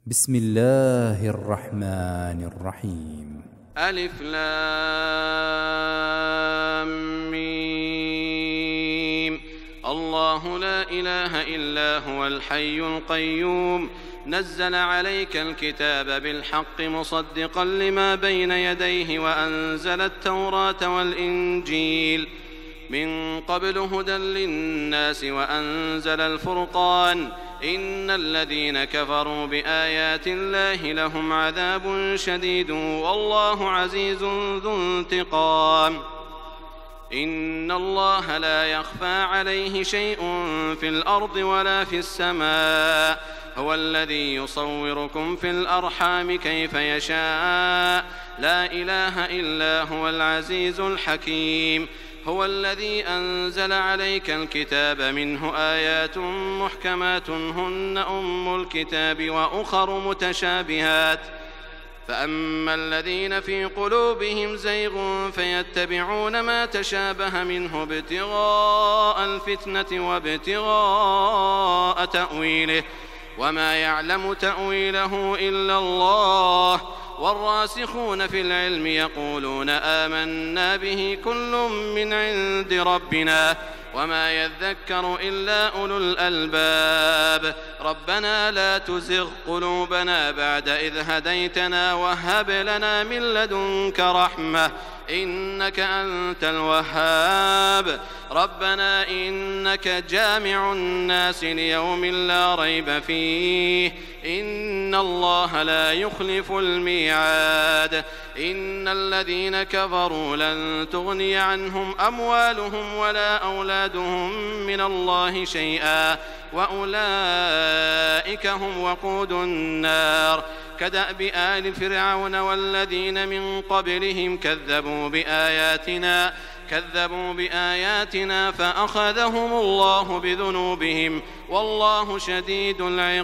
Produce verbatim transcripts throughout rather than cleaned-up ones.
بسم الله الرحمن الرحيم. ألف لام ميم. الله لا إله إلا هو الحي القيوم نزل عليك الكتاب بالحق مصدقا لما بين يديه وأنزل التوراة والإنجيل من قبل هدى للناس وأنزل الفرقان إن الذين كفروا بآيات الله لهم عذاب شديد والله عزيز ذو انتقام. إن الله لا يخفى عليه شيء في الأرض ولا في السماء هو الذي يصوركم في الأرحام كيف يشاء لا إله إلا هو العزيز الحكيم. هو الذي أنزل عليك الكتاب منه آيات محكمات هن أم الكتاب وأخر متشابهات فأما الذين في قلوبهم زيغ فيتبعون ما تشابه منه ابتغاء الفتنة وابتغاء تأويله وما يعلم تأويله إلا الله والراسخون في العلم يقولون آمنا به كل من عند ربنا وما يذكر إلا أولو الألباب. ربنا لا تزغ قلوبنا بعد إذ هديتنا وهب لنا من لدنك رحمة إنك أنت الوهاب. ربنا إنك جامع الناس ليوم لا ريب فيه إن الله لا يخلف الميعاد. إن الذين كفروا لن تغني عنهم أموالهم ولا أولادهم من الله شيئا وأولئك هم وقود النار كدأب آل فرعون والذين من قبلهم كذبوا بآياتنا كذبوا بآياتنا فأخذهم الله بذنوبهم والله شديد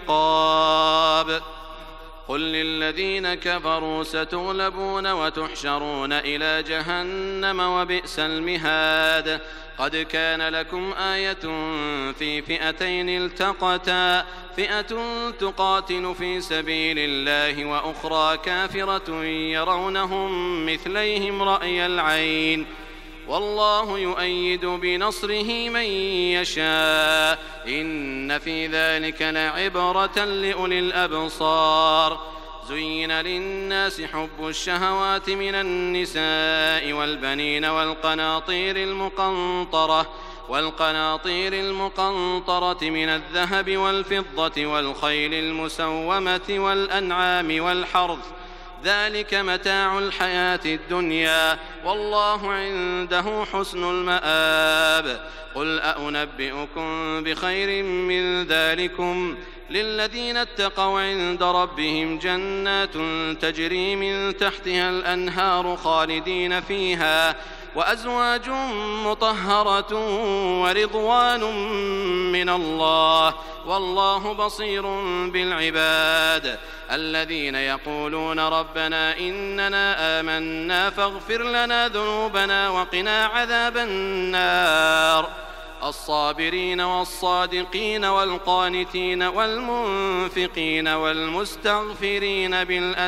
العقاب. قل للذين كفروا ستغلبون وتحشرون إلى جهنم وبئس المهاد. قد كان لكم آية في فئتين التقتا فئة تقاتل في سبيل الله وأخرى كافرة يرونهم مثليهم رأي العين والله يؤيد بنصره من يشاء إن في ذلك لعبرة لأولي الأبصار. زين للناس حب الشهوات من النساء والبنين والقناطير المقنطرة والقناطير المقنطرة من الذهب والفضة والخيل المسومة والأنعام والحرث ذلك متاع الحياة الدنيا والله عنده حسن المآب. قل أنبئكم بخير من ذلكم للذين اتقوا عند ربهم جنات تجري من تحتها الأنهار خالدين فيها وأزواج مطهرة ورضوان من الله والله بصير بالعباد. الذين يقولون ربنا إننا آمنا فاغفر لنا ذنوبنا وقنا عذاب النار. الصابرين والصادقين والقانتين والمنفقين والمستغفرين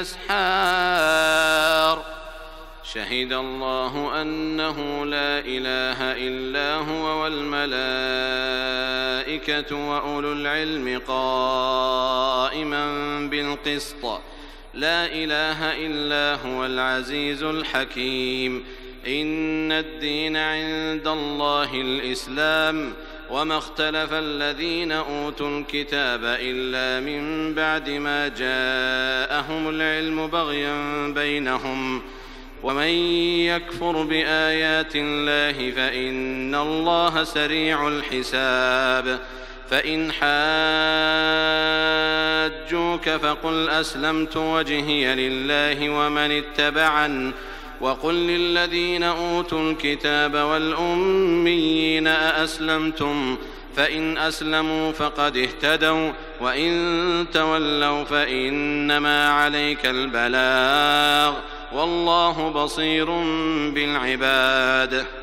بالأسحار. شهد الله أنه لا إله إلا هو والملائكة وأولو العلم قائما بالقسط لا إله إلا هو العزيز الحكيم. إن الدين عند الله الإسلام وما اختلف الذين أوتوا الكتاب إلا من بعد ما جاءهم العلم بغيا بينهم ومن يكفر بآيات الله فإن الله سريع الحساب. فإن حاجوك فقل أسلمت وجهي لله ومن اتبعن وقل للذين أوتوا الكتاب والأميين أأسلمتم فإن أسلموا فقد اهتدوا وإن تولوا فإنما عليك البلاغ والله بصير بالعباد.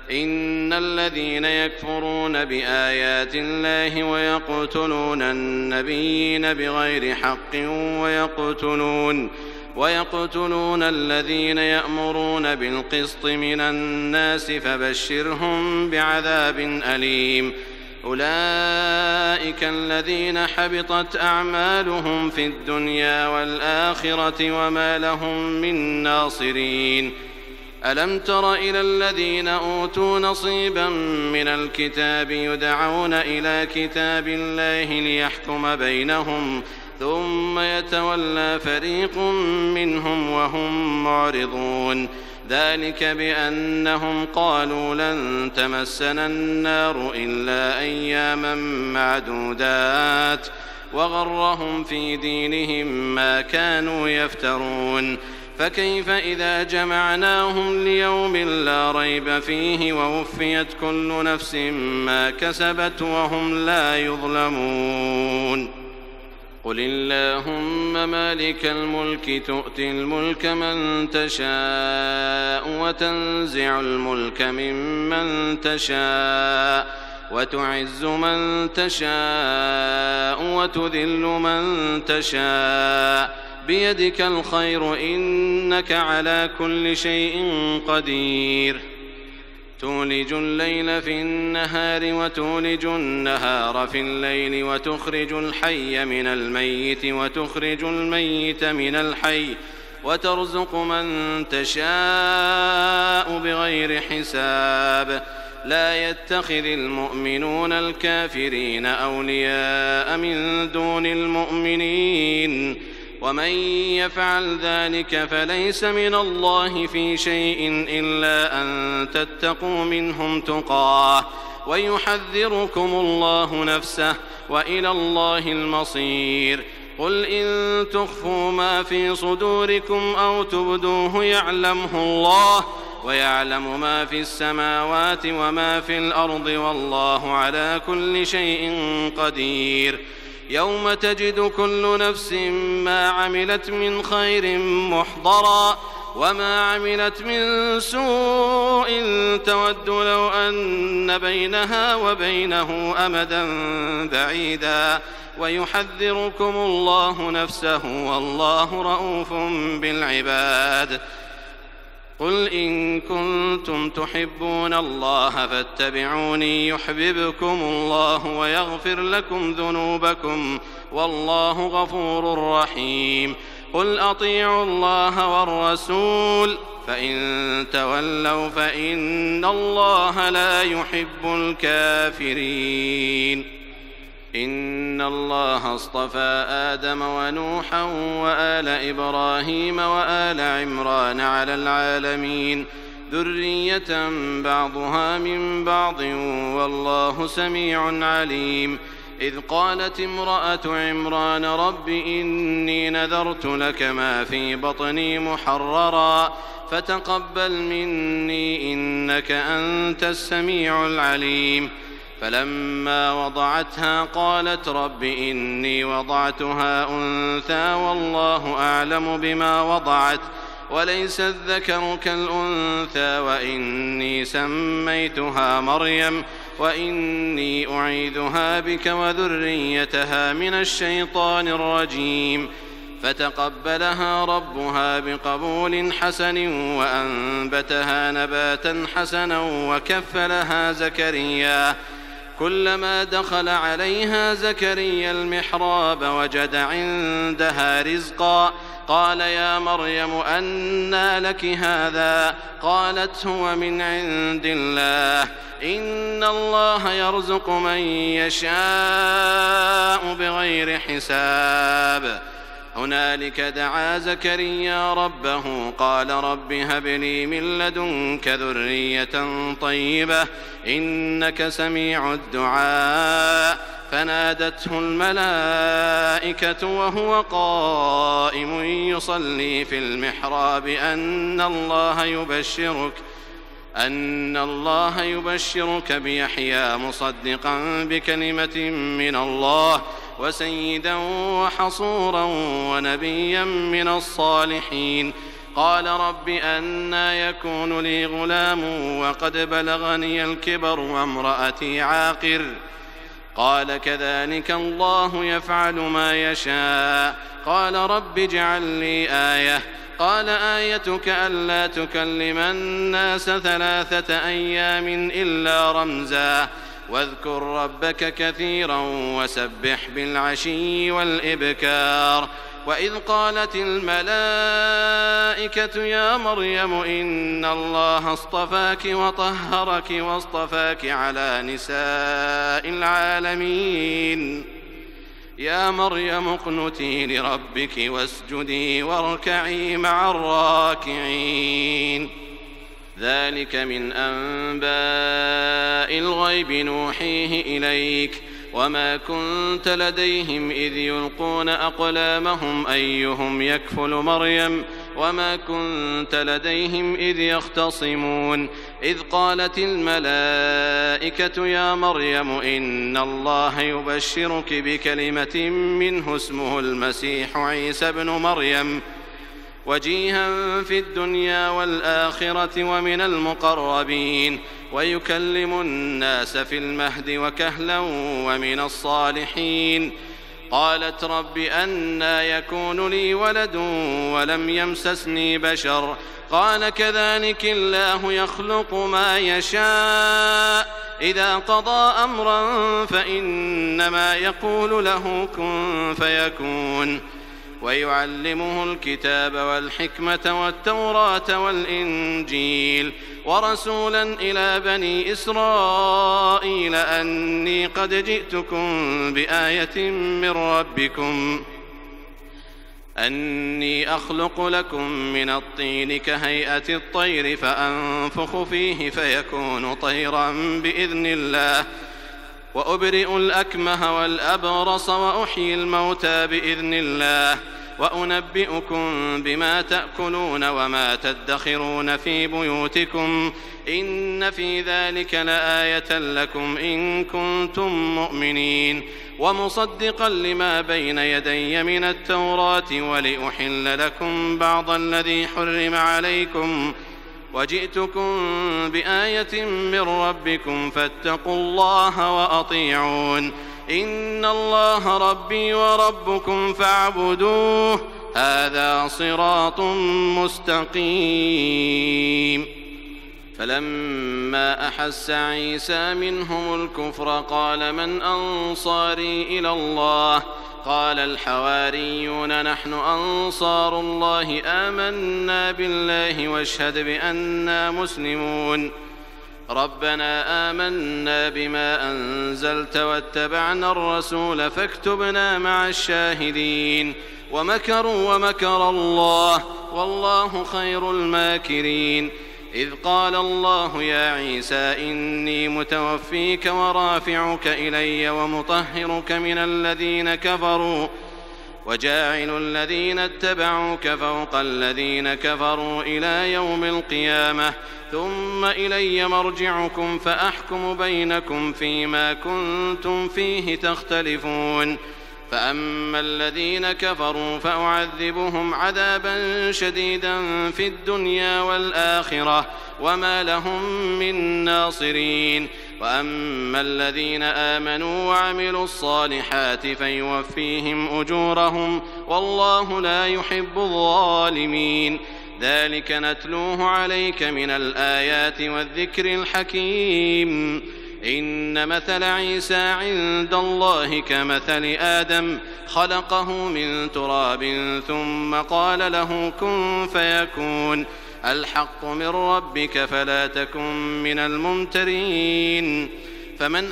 إن الذين يكفرون بآيات الله ويقتلون النبيين بغير حق ويقتلون ويقتلون الذين يأمرون بالقسط من الناس فبشرهم بعذاب أليم. أولئك الذين حبطت أعمالهم في الدنيا والآخرة وما لهم من ناصرين. ألم تر إلى الذين أوتوا نصيبا من الكتاب يدعون إلى كتاب الله ليحكم بينهم ثم يتولى فريق منهم وهم معرضون. ذلك بأنهم قالوا لن تمسنا النار إلا أياما معدودات وغرهم في دينهم ما كانوا يفترون. فكيف إذا جمعناهم ليوم لا ريب فيه ووفيت كل نفس ما كسبت وهم لا يظلمون. قل اللهم مالك الملك تؤتي الملك من تشاء وتنزع الملك ممن تشاء وتعز من تشاء وتذل من تشاء بيدك الخير إنك على كل شيء قدير. تولج الليل في النهار وتولج النهار في الليل وتخرج الحي من الميت وتخرج الميت من الحي وترزق من تشاء بغير حساب. لا يتخذ المؤمنون الكافرين أولياء من دون المؤمنين ومن يفعل ذلك فليس من الله في شيء إلا أن تتقوا منهم تقاه ويحذركم الله نفسه وإلى الله المصير. قل إن تخفوا ما في صدوركم أو تبدوه يعلمه الله ويعلم ما في السماوات وما في الأرض والله على كل شيء قدير. يوم تجد كل نفس ما عملت من خير محضرا وما عملت من سوء تود لو أن بينها وبينه أمدا بعيدا ويحذركم الله نفسه والله رءوف بالعباد. قل إن كنتم تحبون الله فاتبعوني يحببكم الله ويغفر لكم ذنوبكم والله غفور رحيم. قل أطيعوا الله والرسول فإن تولوا فإن الله لا يحب الكافرين. إن الله اصطفى آدم ونوحا وآل إبراهيم وآل عمران على العالمين ذرية بعضها من بعض والله سميع عليم. إذ قالت امرأة عمران رب إني نذرت لك ما في بطني محررا فتقبل مني إنك أنت السميع العليم. فلما وضعتها قالت رب إني وضعتها أنثى والله أعلم بما وضعت وليس الذكر كالأنثى وإني سميتها مريم وإني أعيذها بك وذريتها من الشيطان الرجيم. فتقبلها ربها بقبول حسن وأنبتها نباتا حسنا وكفلها زكريا. كلما دخل عليها زكريا المحراب وجد عندها رزقا قال يا مريم أنى لك هذا قالت هو من عند الله إن الله يرزق من يشاء بغير حساب. هنالك دعا زكريا ربه قال رب هب لي من لدنك ذرية طيبة إنك سميع الدعاء. فنادته الملائكة وهو قائم يصلي في المحراب أن الله يبشرك أن الله يبشرك بيحيى مصدقا بكلمة من الله وسيدا وحصورا ونبيا من الصالحين قال رب أنى يكون لي غلام وقد بلغني الكبر وامرأتي عاقر قال كذلك الله يفعل ما يشاء قال رب اجعل لي آية قال آيتك ألا تكلم الناس ثلاثة أيام إلا رمزا واذكر ربك كثيرا وسبح بالعشي والإبكار وإذ قالت الملائكة يا مريم إن الله اصطفاك وطهرك واصطفاك على نساء العالمين يا مريم اقنتي لربك واسجدي واركعي مع الراكعين ذلك من أنباء الغيب نوحيه إليك وما كنت لديهم إذ يلقون أقلامهم أيهم يكفل مريم وما كنت لديهم إذ يختصمون إذ قالت الملائكة يا مريم إن الله يبشرك بكلمة منه اسمه المسيح عيسى ابن مريم وجيها في الدنيا والآخرة ومن المقربين ويكلم الناس في المهد وكهلا ومن الصالحين قالت رب أنى يكون لي ولد ولم يمسسني بشر قال كذلك الله يخلق ما يشاء إذا قضى أمرا فإنما يقول له كن فيكون ويعلمه الكتاب والحكمة والتوراة والإنجيل ورسولا إلى بني إسرائيل أني قد جئتكم بآية من ربكم أني أخلق لكم من الطين كهيئة الطير فأنفخ فيه فيكون طيرا بإذن الله وأبرئ الأكمه والأبرص وأحيي الموتى بإذن الله وأنبئكم بما تأكلون وما تدخرون في بيوتكم إن في ذلك لآية لكم إن كنتم مؤمنين ومصدقا لما بين يدي من التوراة ولأحل لكم بعض الذي حرم عليكم وجئتكم بآية من ربكم فاتقوا الله وأطيعون إن الله ربي وربكم فاعبدوه هذا صراط مستقيم فلما أحس عيسى منهم الكفر قال من أنصاري إلى الله قال الحواريون نحن أنصار الله آمنا بالله واشهد بأننا مسلمون ربنا آمنا بما أنزلت واتبعنا الرسول فاكتبنا مع الشاهدين ومكروا ومكر الله والله خير الماكرين إذ قال الله يا عيسى إني متوفيك ورافعك إلي ومطهرك من الذين كفروا وجاعل الذين اتبعوك فوق الذين كفروا إلى يوم القيامة ثم إلي مرجعكم فأحكم بينكم فيما كنتم فيه تختلفون فأما الذين كفروا فأعذبهم عذابا شديدا في الدنيا والآخرة وما لهم من ناصرين وأما الذين آمنوا وعملوا الصالحات فيوفيهم أجورهم والله لا يحب الظالمين ذلك نتلوه عليك من الآيات والذكر الحكيم إن مثل عيسى عند الله كمثل آدم خلقه من تراب ثم قال له كن فيكون الحق من ربك فلا تكن من الممترين فمن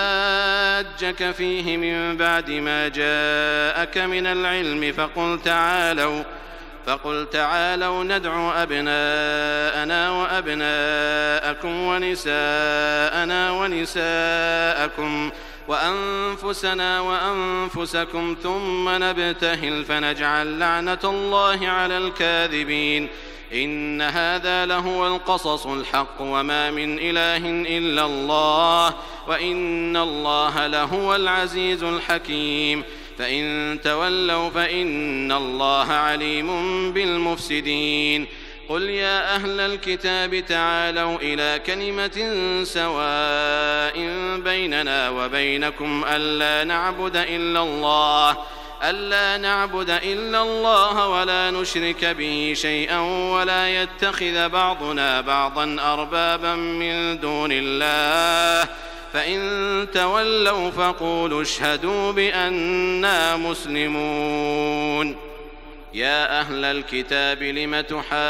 حاجك فيه من بعد ما جاءك من العلم فقل تعالوا فقل تعالوا ندعو أبناءنا وأبناءكم ونساءنا ونساءكم وأنفسنا وأنفسكم ثم نبتهل فنجعل لعنة الله على الكاذبين إن هذا لهو القصص الحق وما من إله إلا الله وإن الله لهو العزيز الحكيم فإن تولوا فإن الله عليم بالمفسدين قل يا أهل الكتاب تعالوا إلى كلمة سواء بيننا وبينكم ألا نعبد إلا الله ألا نعبد إلا الله ولا نشرك به شيئا ولا يتخذ بعضنا بعضا أربابا من دون الله فإن تولوا فقولوا اشهدوا بأننا مسلمون يا أهل الكتاب لم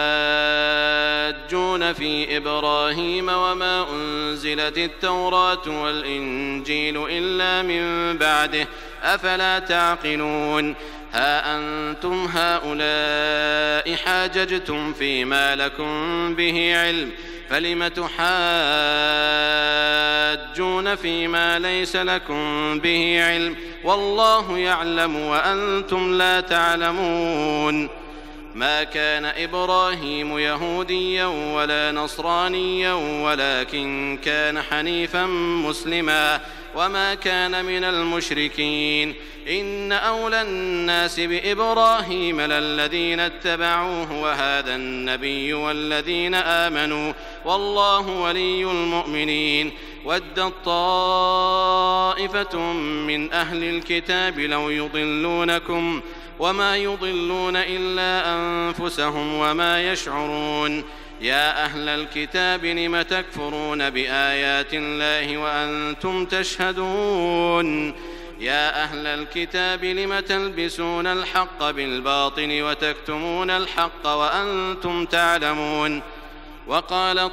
تحاجون في إبراهيم وما أنزلت التوراة والإنجيل إلا من بعده أفلا تعقلون ها أنتم هؤلاء حاججتم فيما لكم به علم فلم تحاجون فيما ليس لكم به علم والله يعلم وأنتم لا تعلمون ما كان إبراهيم يهوديا ولا نصرانيا ولكن كان حنيفا مسلما وما كان من المشركين إن أولى الناس بإبراهيم للذين اتبعوه وهذا النبي والذين آمنوا والله ولي المؤمنين ودت طائفة من أهل الكتاب لو يضلونكم وما يضلون إلا أنفسهم وما يشعرون يا أهل الكتاب لم تكفرون بآيات الله وأنتم تشهدون يا أهل الكتاب لم تلبسون الحق بالباطل وتكتمون الحق وأنتم تعلمون وقالت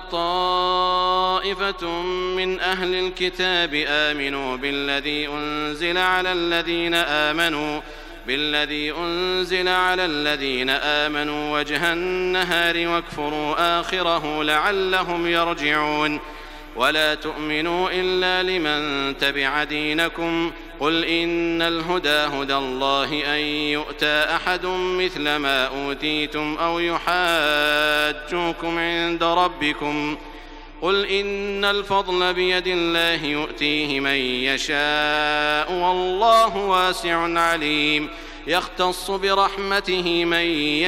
طائفة من أهل الكتاب آمنوا بالذي أنزل على الذين آمنوا بالذي أنزل على الذين آمنوا وجه النهار واكفروا آخره لعلهم يرجعون ولا تؤمنوا إلا لمن تبع دينكم قل إن الهدى هدى الله أن يؤتى أحد مثل ما أوتيتم أو يحاجوكم عند ربكم قل إن الفضل بيد الله يؤتيه من يشاء والله واسع عليم يختص برحمته من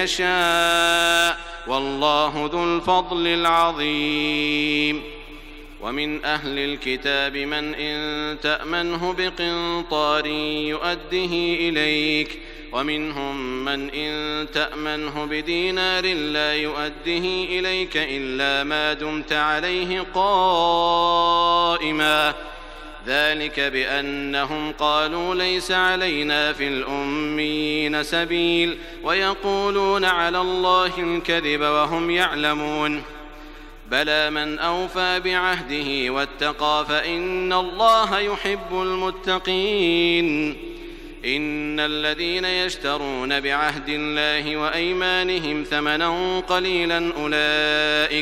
يشاء والله ذو الفضل العظيم ومن أهل الكتاب من إن تأمنه بقنطار يؤده إليك ومنهم من إن تأمنه بدينار لا يؤده إليك إلا ما دمت عليه قائما ذلك بأنهم قالوا ليس علينا في الأميين سبيل ويقولون على الله الكذب وهم يعلمون بلى من أوفى بعهده واتقى فإن الله يحب المتقين إن الذين يشترون بعهد الله وأيمانهم ثمنا قليلا أولئك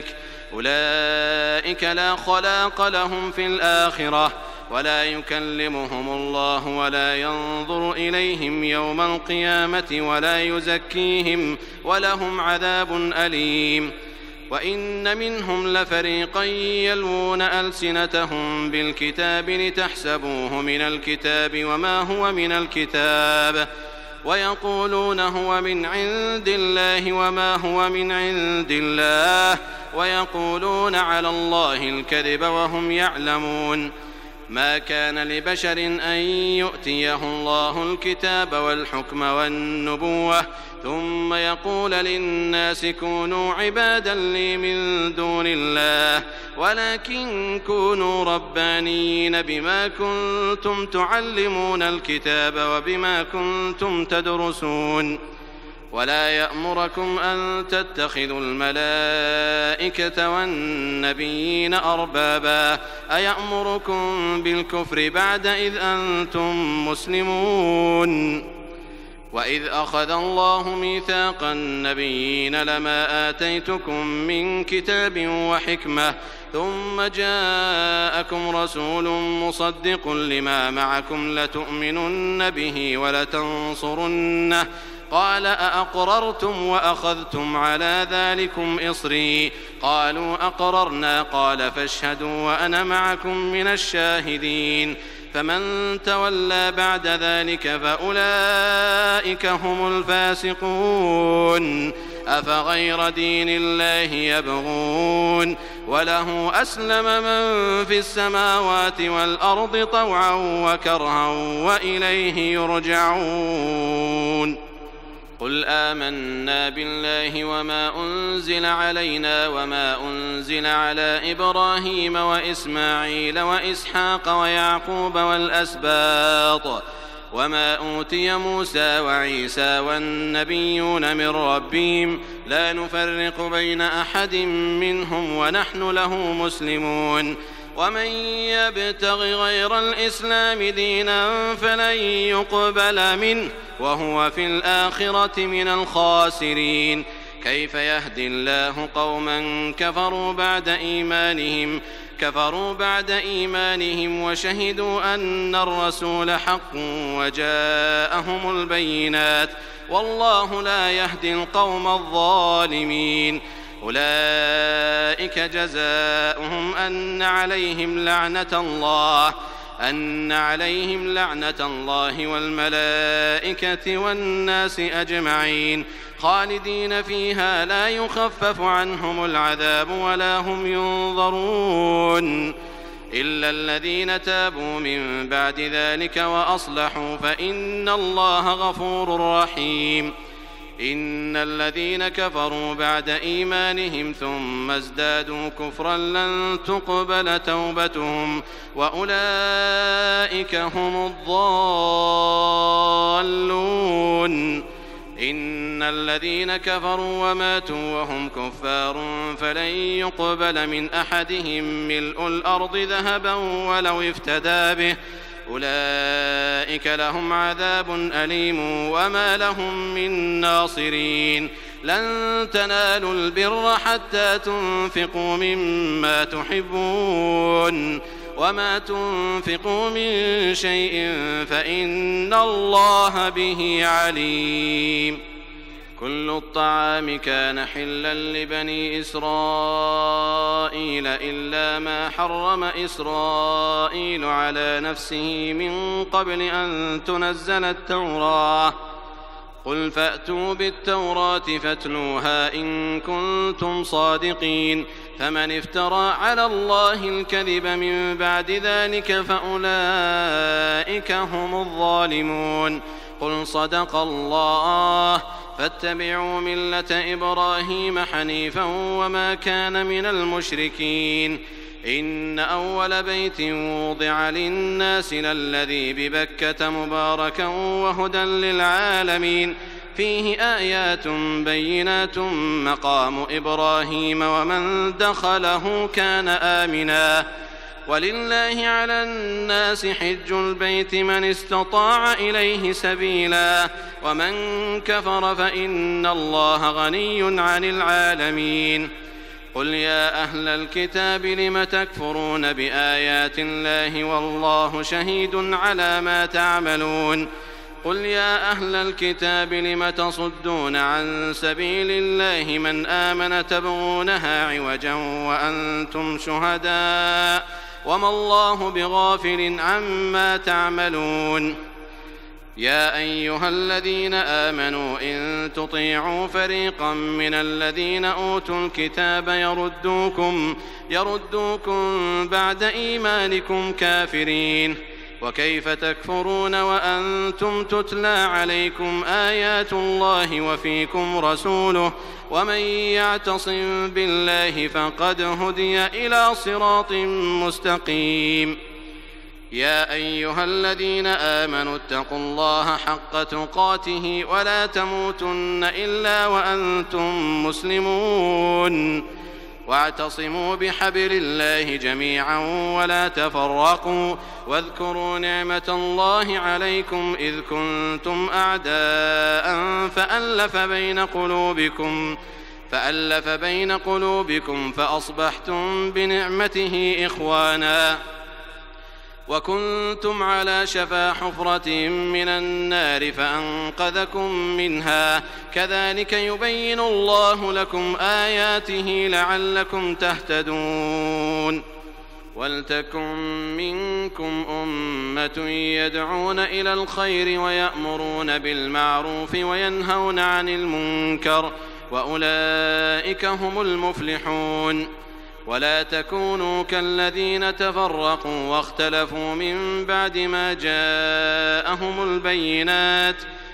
أولئك لا خلاق لهم في الآخرة ولا يكلمهم الله ولا ينظر إليهم يوم القيامة ولا يزكيهم ولهم عذاب أليم وإن منهم لفريقا يلوون ألسنتهم بالكتاب لتحسبوه من الكتاب وما هو من الكتاب ويقولون هو من عند الله وما هو من عند الله ويقولون على الله الكذب وهم يعلمون ما كان لبشر أن يؤتيه الله الكتاب والحكم والنبوة ثم يقول للناس كونوا عبادا لي من دون الله ولكن كونوا ربانيين بما كنتم تعلمون الكتاب وبما كنتم تدرسون ولا يأمركم أن تتخذوا الملائكة والنبيين أربابا أيأمركم بالكفر بعد إذ أنتم مسلمون وإذ أخذ الله ميثاق النبيين لما آتيتكم من كتاب وحكمة ثم جاءكم رسول مصدق لما معكم لتؤمنن به ولتنصرنه قال أأقررتم وأخذتم على ذلكم إصري قالوا أقررنا قال فاشهدوا وأنا معكم من الشاهدين فمن تولى بعد ذلك فأولئك هم الفاسقون أفغير دين الله يبغون وله أسلم من في السماوات والأرض طوعا وكرها وإليه يرجعون قل آمنا بالله وما أنزل علينا وما أنزل على إبراهيم وإسماعيل وإسحاق ويعقوب والأسباط وما أوتي موسى وعيسى والنبيون من ربهم لا نفرق بين أحد منهم ونحن له مسلمون ومن يبتغ غير الإسلام دينا فلن يقبل منه وهو في الآخرة من الخاسرين كيف يهدي الله قوما كفروا بعد إيمانهم كفروا بعد إيمانهم وشهدوا أن الرسول حق وجاءهم البينات والله لا يهدي القوم الظالمين أولئك جزاؤهم أن عليهم لعنة الله أن عليهم لعنة الله والملائكة والناس أجمعين خالدين فيها لا يخفف عنهم العذاب ولا هم ينظرون إلا الذين تابوا من بعد ذلك وأصلحوا فإن الله غفور رحيم إن الذين كفروا بعد إيمانهم ثم ازدادوا كفرا لن تقبل توبتهم وأولئك هم الضالون إن الذين كفروا وماتوا وهم كفار فلن يقبل من أحدهم ملء الأرض ذهبا ولو افتدى به أولئك لهم عذاب أليم وما لهم من ناصرين لن تنالوا البر حتى تنفقوا مما تحبون وما تنفقوا من شيء فإن الله به عليم كل الطعام كان حلا لبني إسرائيل إلا ما حرم إسرائيل على نفسه من قبل أن تنزل التوراة قل فأتوا بالتوراة فاتلوها إن كنتم صادقين فمن افترى على الله الكذب من بعد ذلك فأولئك هم الظالمون قل صدق الله فاتبعوا ملة إبراهيم حنيفا وما كان من المشركين إن أول بيت وضع للناس للذي ببكة مباركا وهدى للعالمين فيه آيات بينات مقام إبراهيم ومن دخله كان آمنا ولله على الناس حج البيت من استطاع إليه سبيلا ومن كفر فإن الله غني عن العالمين قل يا أهل الكتاب لم تكفرون بآيات الله والله شهيد على ما تعملون قل يا أهل الكتاب لم تصدون عن سبيل الله من آمن تبغونها عوجا وأنتم شهداء وما الله بغافل عما تعملون يا أيها الذين آمنوا إن تطيعوا فريقا من الذين أوتوا الكتاب يردوكم يردوكم بعد إيمانكم كافرين وكيف تكفرون وأنتم تتلى عليكم آيات الله وفيكم رسوله ومن يعتصم بالله فقد هدي إلى صراط مستقيم يا أيها الذين آمنوا اتقوا الله حق تقاته ولا تموتن إلا وأنتم مسلمون واعتصموا بحبل الله جميعا ولا تفرقوا واذكروا نعمة الله عليكم إذ كنتم أعداء فألف بين قلوبكم فألف بين قلوبكم فأصبحتم بنعمته إخوانا وكنتم على شفا حفرة من النار فأنقذكم منها كذلك يبين الله لكم آياته لعلكم تهتدون وَلْتَكُن مِّنكُمْ أُمَّةٌ يَدْعُونَ إِلَى الْخَيْرِ وَيَأْمُرُونَ بِالْمَعْرُوفِ وَيَنْهَوْنَ عَنِ الْمُنكَرِ وَأُولَٰئِكَ هُمُ الْمُفْلِحُونَ وَلَا تَكُونُوا كَالَّذِينَ تَفَرَّقُوا وَاخْتَلَفُوا مِن بَعْدِ مَا جَاءَهُمُ الْبَيِّنَاتُ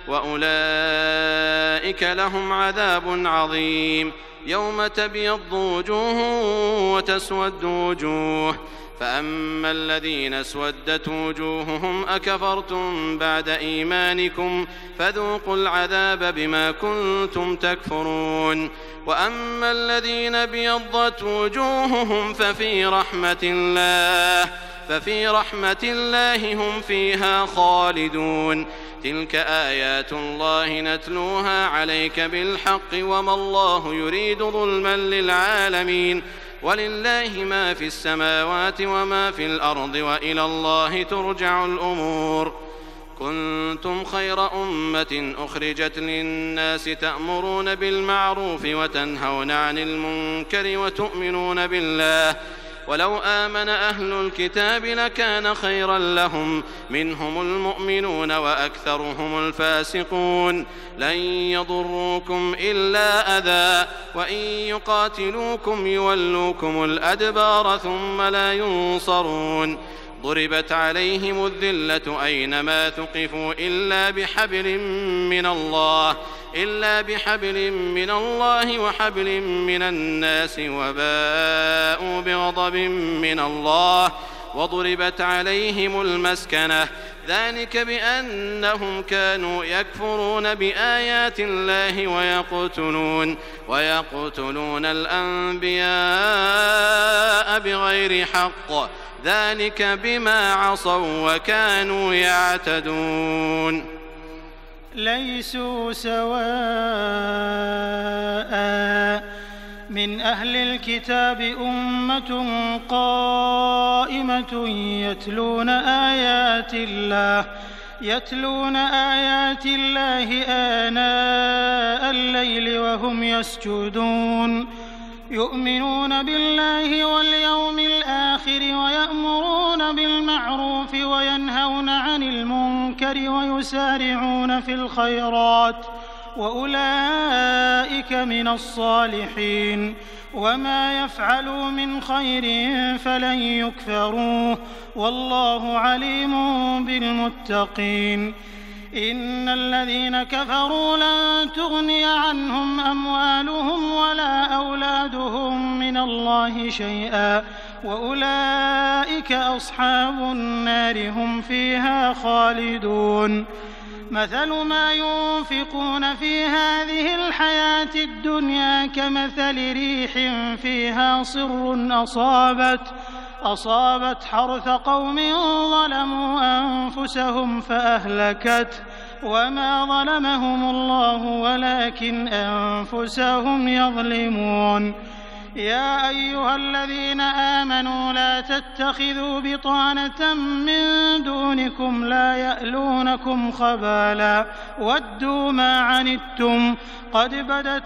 وَأُولَٰئِكَ لَهُمْ عَذَابٌ عَظِيمٌ يَوْمَ تَبْيَضُّ وُجُوهٌ وَتَسْوَدُّ وُجُوهٌ فَأَمَّا الَّذِينَ اسْوَدَّتْ وُجُوهُهُمْ أَكَفَرْتُم بَعْدَ إِيمَانِكُمْ فَذُوقُوا الْعَذَابَ بِمَا كُنتُمْ تَكْفُرُونَ وَأَمَّا الَّذِينَ ابْيَضَّتْ وُجُوهُهُمْ فَفِي رَحْمَةِ اللَّهِ فَفِي رَحْمَةِ اللَّهِ هُمْ فِيهَا خَالِدُونَ تِلْكَ آيَاتُ اللَّهِ نَتْلُوهَا عَلَيْكَ بِالْحَقِّ وَمَا اللَّهُ يُرِيدُ ظُلْمًا لِّلْعَالَمِينَ وَلِلَّهِ مَا فِي السَّمَاوَاتِ وَمَا فِي الْأَرْضِ وَإِلَى اللَّهِ تُرْجَعُ الْأُمُورُ كُنتُمْ خَيْرَ أُمَّةٍ أُخْرِجَتْ لِلنَّاسِ تَأْمُرُونَ بِالْمَعْرُوفِ وَتَنْهَوْنَ عَنِ الْمُنكَرِ وَتُؤْمِنُونَ بِاللَّهِ وَلَوْ آمَنَ أَهْلُ الْكِتَابِ لَكَانَ خَيْرًا لَّهُم مِّنْهُمُ الْمُؤْمِنُونَ وَأَكْثَرُهُمُ الْفَاسِقُونَ لَن يَضُرُّوكُمْ إِلَّا أَذًى وَإِن يُقَاتِلُوكُمْ يُوَلُّوكُمُ الْأَدْبَارَ ثُمَّ لَا يُنصَرُونَ ضُرِبَتْ عَلَيْهِمُ الذِّلَّةُ أَيْنَمَا ثُقِفُوا إِلَّا بِحَبْلٍ مِّنَ اللَّهِ إِلَّا بِحَبْلٍ مِّنَ اللَّهِ وَحَبْلٍ مِّنَ النَّاسِ وَبَاءُوا بِغَضَبٍ مِّنَ اللَّهِ وَضُرِبَتْ عَلَيْهِمُ الْمَسْكَنَةُ ذَلِكَ بِأَنَّهُمْ كَانُوا يَكْفُرُونَ بِآيَاتِ اللَّهِ وَيَقْتُلُونَ وَيَقْتُلُونَ الْأَنبِيَاءَ بِغَيْرِ حَقٍّ ذَلِكَ بِمَا عَصَوا وَكَانُوا يَعْتَدُونَ لَيْسُوا سَوَاءً مِّنْ أَهْلِ الْكِتَابِ أُمَّةٌ قَائِمَةٌ يَتْلُونَ آيَاتِ اللَّهِ يَتْلُونَ آيَاتِ اللَّهِ آنَاءَ اللَّيْلِ وَهُمْ يَسْجُدُونَ يُؤْمِنُونَ بِاللَّهِ وَالْيَوْمِ الْآخِرِ وَيَأْمُرُونَ بِالْمَعْرُوفِ وَيَنْهَوْنَ عَنِ الْمُنكَرِ وَيُسَارِعُونَ فِي الْخَيْرَاتِ وَأُولَئِكَ مِنَ الصَّالِحِينَ وَمَا يَفْعَلُوا مِنْ خَيْرٍ فَلَن يُكْفَرُوهُ وَاللَّهُ عَلِيمٌ بِالْمُتَّقِينَ إِنَّ الَّذِينَ كَفَرُوا لَن تُغْنِيَ عَنْهُمْ أَمْوَالُهُمْ وَلَا أَوْلَادُهُم مِّنَ اللَّهِ شَيْئًا وَأُولَئِكَ أَصْحَابُ النَّارِ هُمْ فِيهَا خَالِدُونَ مَثَلُ مَا يُنفِقُونَ فِي هَٰذِهِ الْحَيَاةِ الدُّنْيَا كَمَثَلِ رِيحٍ فِيهَا صِرٌّ أَصَابَتْ أصابت حرث قوم ظلموا أنفسهم فأهلكته وما ظلمهم الله ولكن أنفسهم يظلمون يا أيها الذين آمنوا لا تتخذوا بطانة من دونكم لا يألونكم خبالا ودوا ما عنتم قد بدت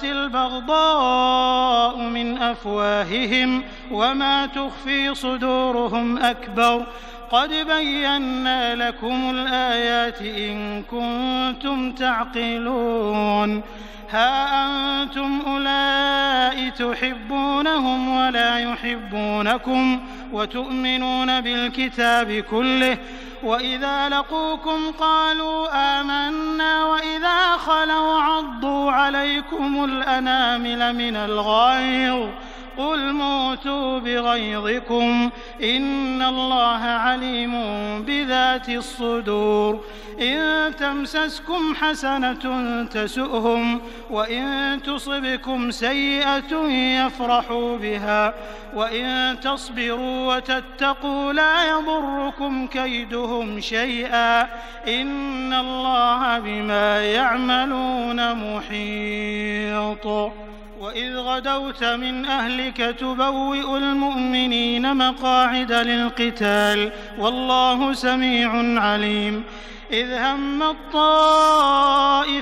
البغضاء من أفواههم وما تخفي صدورهم أكبر قد بينا لكم الآيات إن كنتم تعقلون ها أنتم أولئك تحبونهم ولا يحبونكم وتؤمنون بالكتاب كله وإذا لقوكم قالوا آمنا وإذا خلوا عضوا عليكم الأنامل من الغيظ قل موتوا بغيظكم إن الله عليم بذات الصدور إن تمسسكم حسنة تسؤهم وإن تصبكم سيئة يفرحوا بها وإن تصبروا وتتقوا لا يضركم كيدهم شيئا إن الله بما يعملون محيط وإذ غدوت من أهلك تبوئ المؤمنين مقاعد للقتال والله سميع عليم إذ هم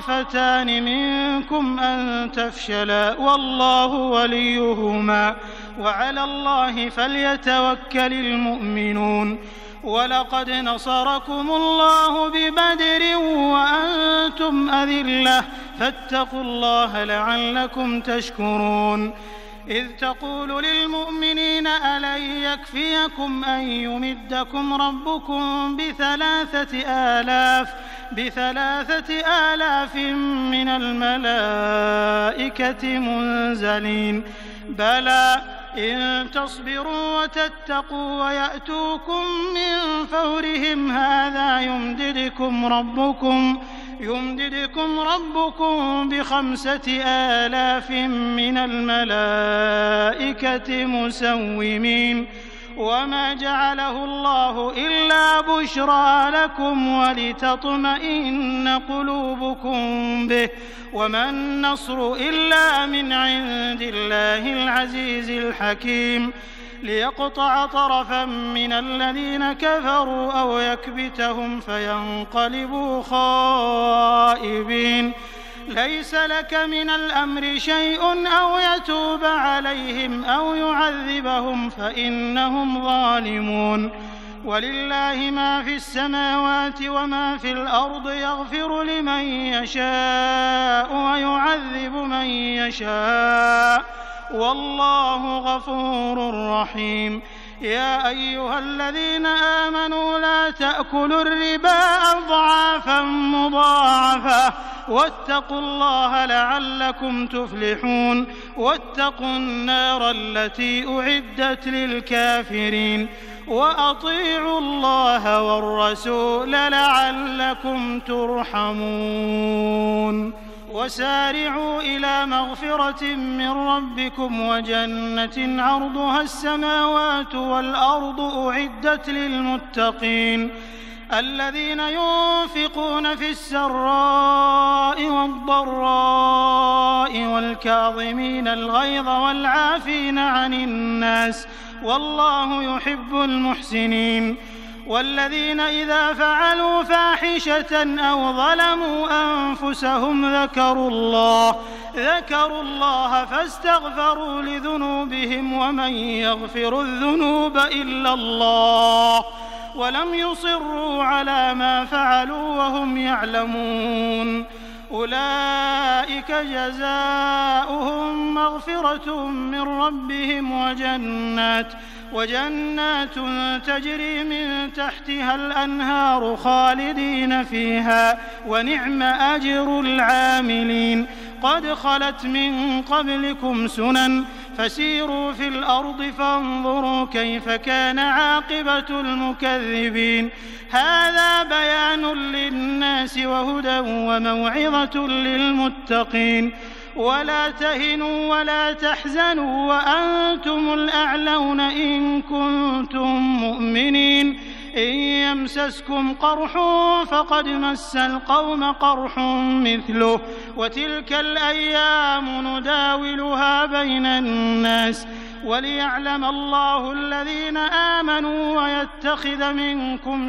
الطائفتان منكم أن تفشلا والله وليهما وعلى الله فليتوكل المؤمنون. ولقد نصركم الله ببدر وأنتم أذلة فاتقوا الله لعلكم تشكرون. إذ تقول للمؤمنين ألن يكفيكم أن يمدكم ربكم بثلاثة آلاف بثلاثة آلاف من الملائكة منزلين بلى إن تصبروا وتتقوا ويأتوكم من فورهم هذا يمددكم ربكم يمددكم ربكم بخمسة آلاف من الملائكة مسومين. وما جعله الله إلا بشرى لكم ولتطمئن قلوبكم به وما النصر إلا من عند الله العزيز الحكيم ليقطع طرفا من الذين كفروا أو يكبتهم فينقلبوا خائبين. ليس لك من الأمر شيء أو يتوب عليهم أو يعذبهم فإنهم ظالمون. ولله ما في السماوات وما في الأرض يغفر لمن يشاء ويعذب من يشاء والله غفور رحيم. يا أيها الذين آمنوا لا تأكلوا الربا أضعافا مضاعفة واتقوا الله لعلكم تفلحون. واتقوا النار التي أعدت للكافرين وأطيعوا الله والرسول لعلكم ترحمون. وسارعوا إلى مغفرة من ربكم وجنة عرضها السماوات والأرض أعدت للمتقين الذين ينفقون في السراء والضراء والكاظمين الغيظ والعافين عن الناس والله يحب المحسنين. والذين إذا فعلوا فاحشة أو ظلموا أنفسهم ذكروا الله ذكروا الله فاستغفروا لذنوبهم ومن يغفر الذنوب إلا الله ولم يصروا على ما فعلوا وهم يعلمون. أولئك جزاؤهم مغفرة من ربهم وجنات وجنات تجري من تحتها الأنهار خالدين فيها ونعم أجر العاملين. قد خلت من قبلكم سنن فسيروا في الأرض فانظروا كيف كان عاقبة المكذبين. هذا بيان للناس وهدى وموعظة للمتقين. ولا تهنوا ولا تحزنوا وأنتم الأعلون إن كنتم مؤمنين. إن يمسسكم قرح فقد مس القوم قرح مثله وتلك الأيام نداولها بين الناس وليعلم الله الذين آمنوا ويتخذ منكم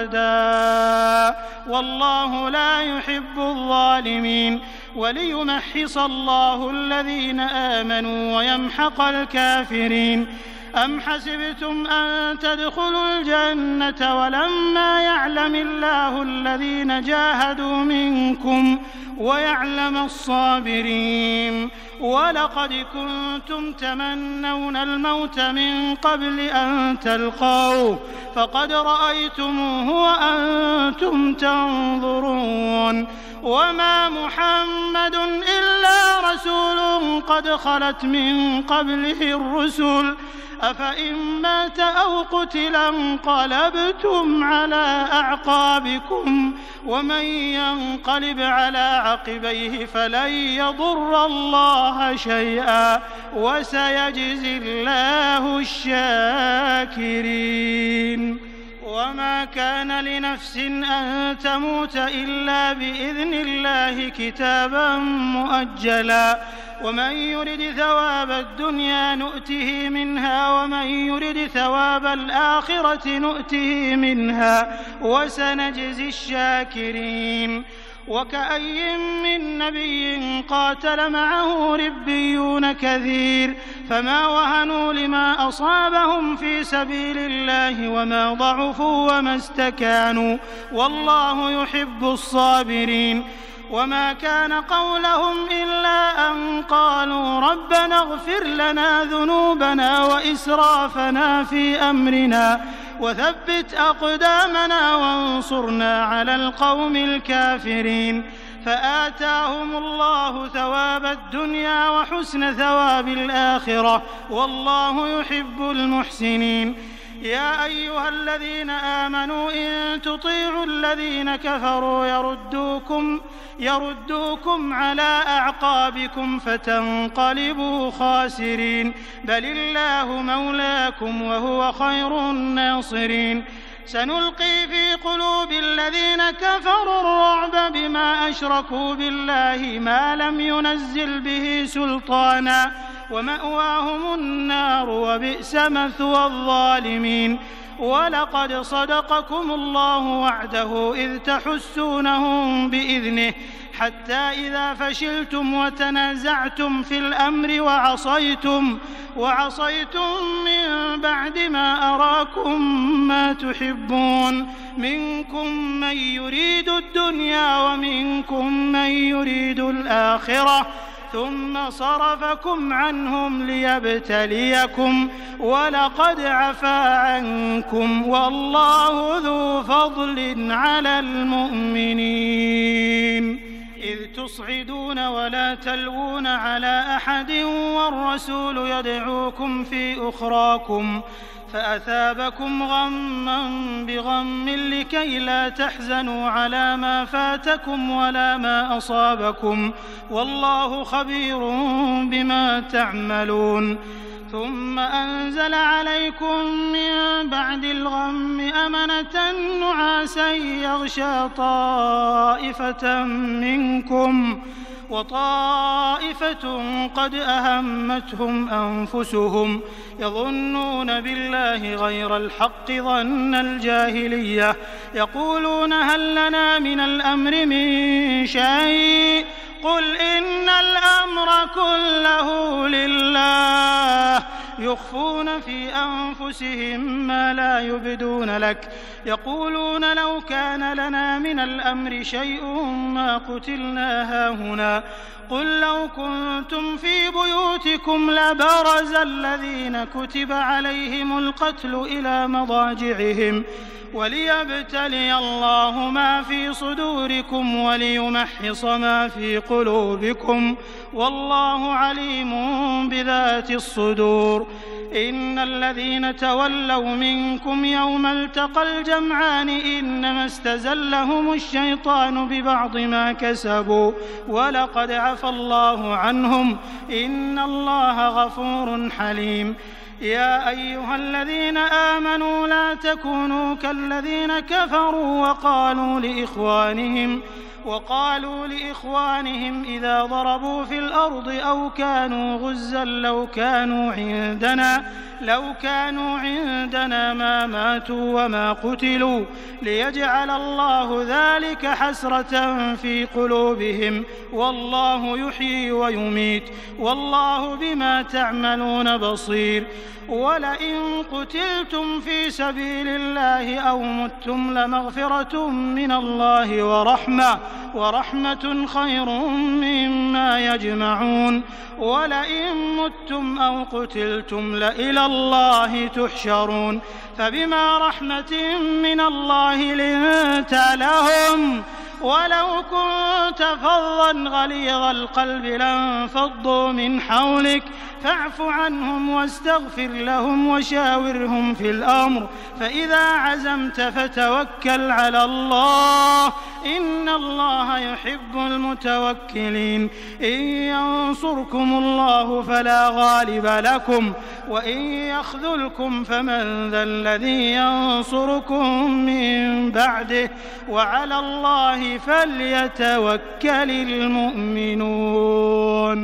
شهداء والله لا يحب الظالمين وليمحص الله الذين آمنوا ويمحق الكافرين. أم حسبتم أن تدخلوا الجنة ولما يعلم الله الذين جاهدوا منكم ويعلم الصابرين. ولقد كنتم تمنون الموت من قبل أن تلقوه فقد رأيتموه وأنتم تنظرون. وما محمد إلا رسول قد خلت من قبله الرسل أفإن مات أو قتل انقلبتم على أعقابكم ومن ينقلب على عقبيه فلن يضر الله شيئا وسيجزي الله الشاكرين. وما كان لنفس أن تموت إلا بإذن الله كتابا مؤجلا ومن يرد ثواب الدنيا نؤته منها ومن يرد ثواب الآخرة نؤته منها وسنجزي الشاكرين. وكأي من نبي قاتل معه ربيون كثير فما وهنوا لما أصابهم في سبيل الله وما ضعفوا وما استكانوا والله يحب الصابرين وما كان قولهم إلا أن قالوا ربنا اغفر لنا ذنوبنا وإسرافنا في أمرنا وثبت أقدامنا وانصرنا على القوم الكافرين فآتاهم الله ثواب الدنيا وحسن ثواب الآخرة والله يحب المحسنين يا أيها الذين آمنوا إن تطيعوا الذين كفروا يردوكم يردوكم على أعقابكم فتنقلبوا خاسرين بل الله مولاكم وهو خير الناصرين سنلقي في قلوب الذين كفروا الرعب بما أشركوا بالله ما لم ينزل به سلطانا ومأواهم النار وبئس مثوى الظالمين ولقد صدقكم الله وعده إذ تحسونهم بإذنه حتى إذا فشلتم وتنازعتم في الأمر وعصيتم وعصيتم من بعد ما أراكم ما تحبون منكم من يريد الدنيا ومنكم من يريد الآخرة ثم صرفكم عنهم ليبتليكم ولقد عفا عنكم والله ذو فضل على المؤمنين إذ تصعدون ولا تلوون على أحد والرسول يدعوكم في أخراكم فأثابكم غما بغم لكي لا تحزنوا على ما فاتكم ولا ما أصابكم والله خبير بما تعملون ثم أنزل عليكم من بعد الغم أمنة نعاسا يغشى طائفة منكم وطائفة قد أهمتهم أنفسهم يظنون بالله غير الحق ظن الجاهلية يقولون هل لنا من الأمر من شيء قل إن الأمر كله لله يخفون في أنفسهم ما لا يبدون لك يقولون لو كان لنا من الأمر شيء ما قتلنا هاهنا قل لو كنتم في بيوتكم لبرز الذين كتب عليهم القتل إلى مضاجعهم وليبتلي الله ما في صدوركم وليمحص ما في قلوبكم والله عليم بذات الصدور إن الذين تولوا منكم يوم التقى الجمعان إنما استزلهم الشيطان ببعض ما كسبوا ولقد عفى الله عنهم إن الله غفور حليم يا أيها الذين آمنوا لا تكونوا كالذين كفروا وقالوا لإخوانهم وقالوا لإخوانهم إذا ضربوا في الأرض أو كانوا غزا لو كانوا عندنا لو كانوا عندنا ما ماتوا وما قتلوا ليجعل الله ذلك حسرة في قلوبهم والله يحيي ويميت والله بما تعملون بصير ولئن قتلتم في سبيل الله أو متم لمغفرة من الله ورحمة ورحمة خير مما يجمعون ولئن متم أو قتلتم لإلى الله تحشرون فبما رحمة من الله لنت لهم ولو كنت فظا غليظ القلب لانفضوا من حولك فاعف عنهم واستغفر لهم وشاورهم في الأمر فإذا عزمت فتوكل على الله إن الله يحب المتوكلين إن ينصركم الله فلا غالب لكم وإن يخذلكم فمن ذا الذي ينصركم من بعده وعلى الله فليتوكل المؤمنون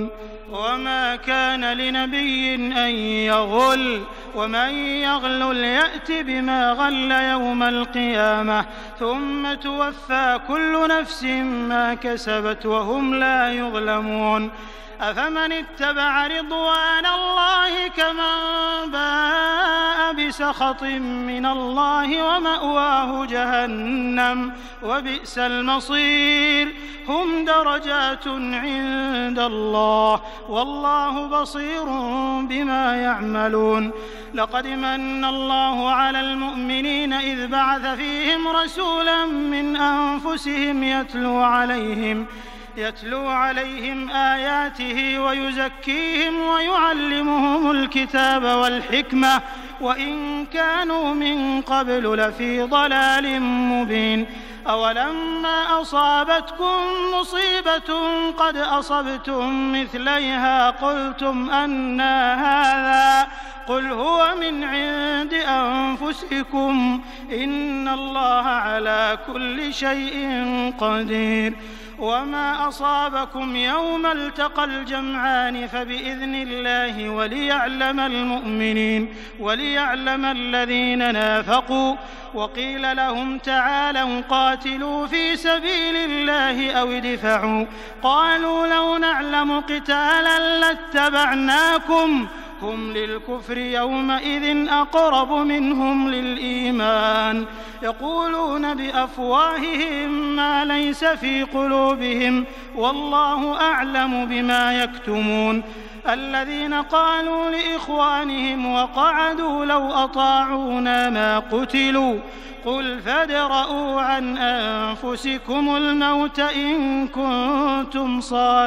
وما كان لنبي أن يغل ومن يغلل يأت بما غل يوم القيامة ثم توفى كل نفس ما كسبت وهم لا يظلمون أفمن اتبع رضوان الله كمن باء بسخط من الله ومأواه جهنم وبئس المصير هم درجات عند الله والله بصير بما يعملون لقد من الله على المؤمنين إذ بعث فيهم رسولا من أنفسهم يتلو عليهم يتلو عليهم آياته ويزكيهم ويعلمهم الكتاب والحكمة وإن كانوا من قبل لفي ضلال مبين أولما أصابتكم مصيبة قد أصبتم مثليها قلتم أنى هذا قل هو من عند أنفسكم إن الله على كل شيء قدير وما أصابكم يوم التقى الجمعان فبإذن الله وليعلم المؤمنين وليعلم الذين نافقوا وقيل لهم تعالوا قاتلوا في سبيل الله أو ادفعوا قالوا لو نعلم قتالا لاتبعناكم هم للكفر يومئذ أقرب منهم للإيمان يقولون بأفواههم ما ليس في قلوبهم والله أعلم بما يكتمون الذين قالوا لإخوانهم وقعدوا لو أطاعونا ما قتلوا قل فادرءوا عن أنفسكم الموت إن كنتم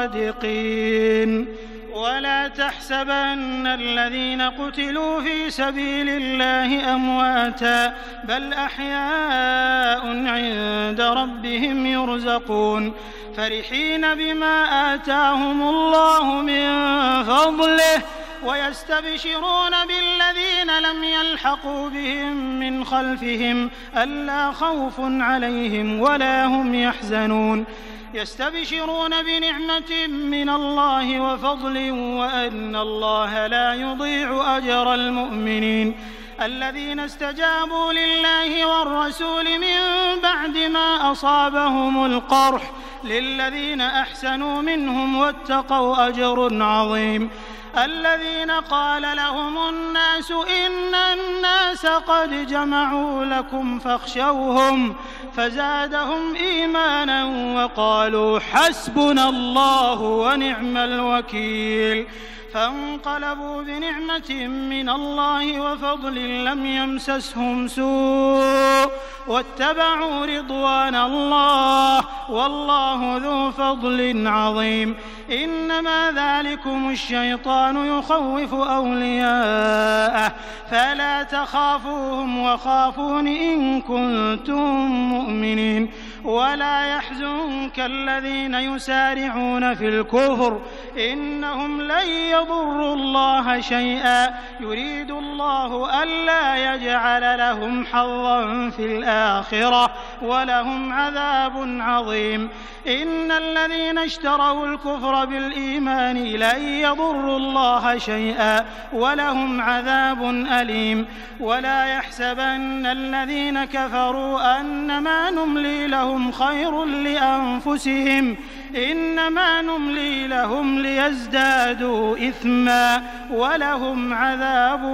صادقين ولا تحسبن الذين قتلوا في سبيل الله أمواتا بل أحياء عند ربهم يرزقون فرحين بما آتاهم الله من فضله ويستبشرون بالذين لم يلحقوا بهم من خلفهم ألا خوف عليهم ولا هم يحزنون يستبشرون بنعمة من الله وفضل وأن الله لا يضيع أجر المؤمنين الذين استجابوا لله والرسول من بعد ما أصابهم القرح للذين أحسنوا منهم واتقوا أجر عظيم الذين قال لهم الناس إن الناس قد جمعوا لكم فاخشوهم فزادهم إيمانا وقالوا حسبنا الله ونعم الوكيل فانقلبوا بنعمة من الله وفضل لم يمسسهم سوء واتبعوا رضوان الله والله ذو فضل عظيم إنما ذلكم الشيطان يخوف أولياءه فلا تخافوهم وخافون إن كنتم مؤمنين ولا يحزنك الذين يسارعون في الكفر إنهم لن يضروا الله شيئا يريد الله ألا يجعل لهم حظا في الآخرة ولهم عذاب عظيم إن الذين اشتروا الكفر بالإيمان لن يضروا الله شيئا ولهم عذاب أليم ولا يحسبن الذين كفروا أنما نملي لهم خير لأنفسهم إنما نملي لهم ليزدادوا إثما ولهم عذاب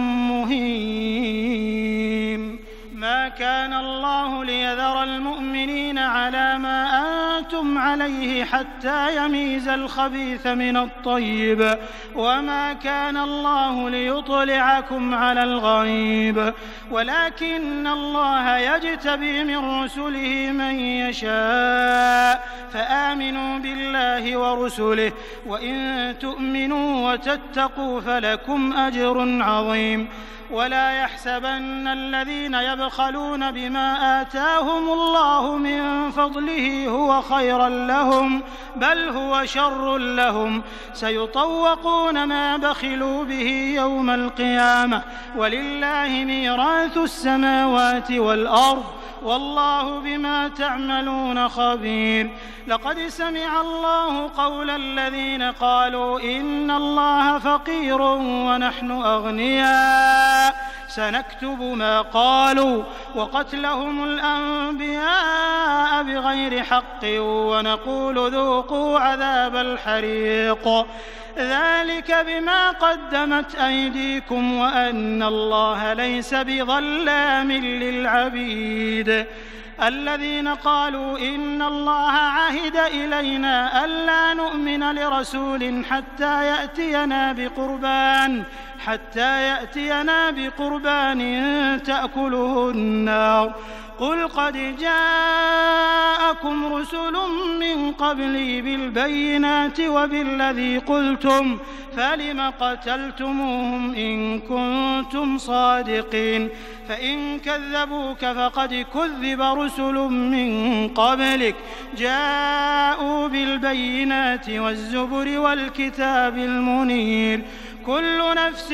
مهين ما كان الله ليذر المؤمنين على ما أنتم عليه حتى يميز الخبيث من الطيب وما كان الله ليطلعكم على الغيب ولكن الله يجتبي من رسله من يشاء فآمنوا بالله ورسله وإن تؤمنوا وتتقوا فلكم أجر عظيم ولا يحسبن الذين يبخلون بما آتاهم الله من فضله هو خيرا لهم بل هو شر لهم سيطوقون ما بخلوا به يوم القيامة ولله ميراث السماوات والأرض والله بما تعملون خبير. لقد سمع الله قول الذين قالوا إن الله فقير ونحن أغنياء سنكتب ما قالوا وقتلهم الأنبياء بغير حق ونقول ذوقوا عذاب الحريق ذلك بما قدمت أيديكم وأن الله ليس بظلام للعبيد. الذين قالوا إن الله عهد إلينا ألا نؤمن لرسول حتى يأتينا بقربان حتى يأتينا بقربان تأكله النار قل قد جاءكم رسل من قبلي بالبينات وبالذي قلتم فلم قتلتموهم إن كنتم صادقين فإن كذبوك فقد كذب رسل من قبلك جاءوا بالبينات والزبر والكتاب المنير كل نفس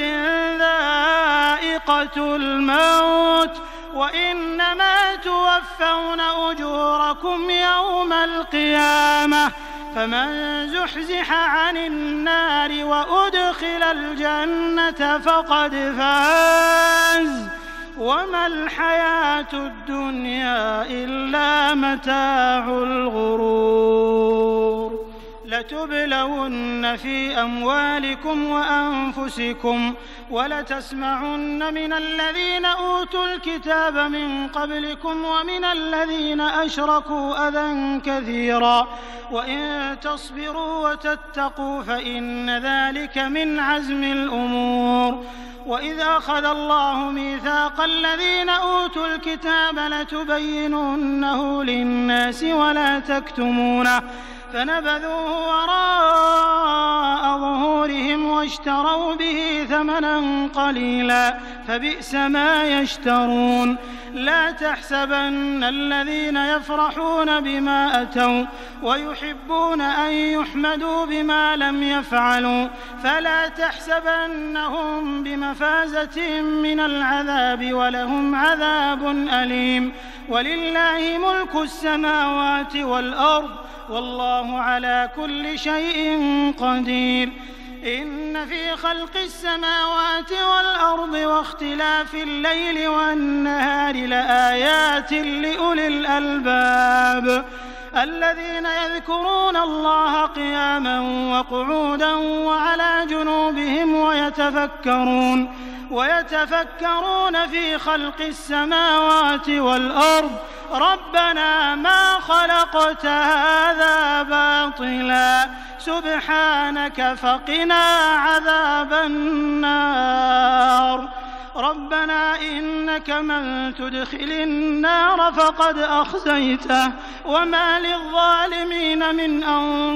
ذائقة الموت وإنما توفون أجوركم يوم القيامة فمن زحزح عن النار وأدخل الجنة فقد فاز وما الحياة الدنيا إلا متاع الغرور. لتبلون في أموالكم وأنفسكم ولتسمعن من الذين أوتوا الكتاب من قبلكم ومن الذين أشركوا أذى كثيرا وإن تصبروا وتتقوا فإن ذلك من عزم الأمور. وإذ أخذ الله ميثاق الذين أوتوا الكتاب لتبيننه للناس ولا تكتمونه فنبذوه وراء ظهورهم واشتروا به ثمنا قليلا فبئس ما يشترون. لا تحسبن الذين يفرحون بما أتوا ويحبون أن يحمدوا بما لم يفعلوا فلا تحسبنهم بمفازة من العذاب ولهم عذاب أليم. ولله ملك السماوات والأرض والله على كل شيء قدير. إن في خلق السماوات والأرض واختلاف الليل والنهار لآيات لأولي الألباب الذين يذكرون الله قياما وقعودا وعلى جنوبهم ويتفكرون ويتفكرون في خلق السماوات والأرض ربنا ما خلقت هذا باطلا سبحانك فقنا عذاب النار. ربنا إنك من تدخل النار فقد أخزيته وما للظالمين من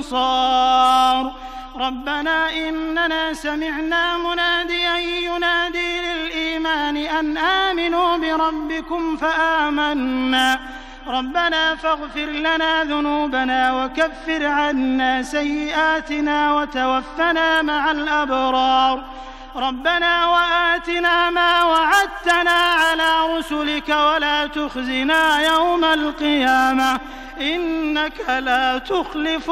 أنصار. ربنا إننا سمعنا مناديا ينادي للإيمان أن آمنوا بربكم فآمنا ربنا فاغفر لنا ذنوبنا وكفر عنا سيئاتنا وتوفنا مع الأبرار. ربنا وآتنا ما وعدتنا على رسلك ولا تخزنا يوم القيامة إنك لا تخلف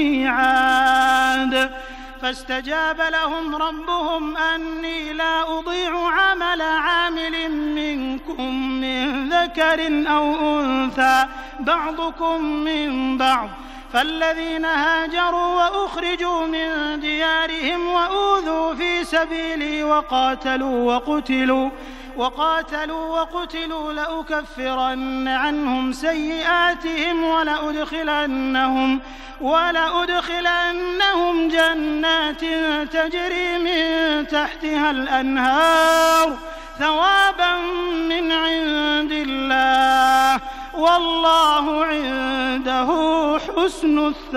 الميعاد. فاستجاب لهم ربهم أني لا أضيع عمل عامل منكم من ذكر أو أنثى بعضكم من بعض فالذين هاجروا وأخرجوا من ديارهم وأوذوا في سبيلي وقاتلوا وقتلوا وقاتلوا وقتلوا لأكفرن عنهم سيئاتهم ولأدخلنهم ولأدخلنهم جنات تجري من تحتها الأنهار ثوابا من عند الله والله عنده حسن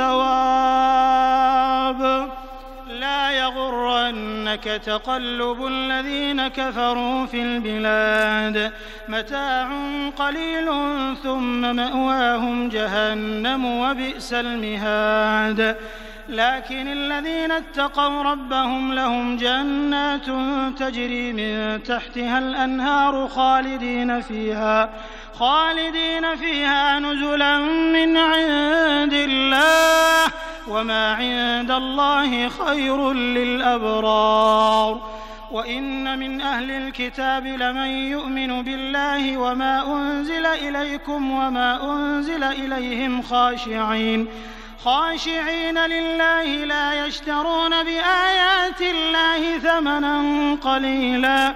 الثواب. لا يغرنك تقلب الذين كفروا في البلاد متاع قليل ثم مأواهم جهنم وبئس المهاد. لكن الذين اتقوا ربهم لهم جنات تجري من تحتها الأنهار خالدين فيها خالدين فيها نزلا من عند الله وما عند الله خير للأبرار. وإن من أهل الكتاب لمن يؤمن بالله وما أنزل إليكم وما أنزل إليهم خاشعين خاشعين لله لا يشترون بآيات الله ثمنا قليلا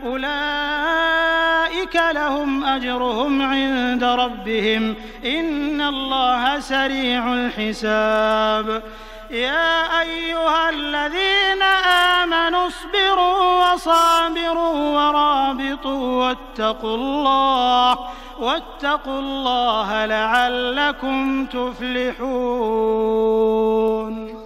أولئك لهم أجرهم عند ربهم إن الله سريع الحساب. يا أيها الذين آمنوا اصبروا وصابروا ورابطوا واتقوا الله واتقوا الله لعلكم تفلحون.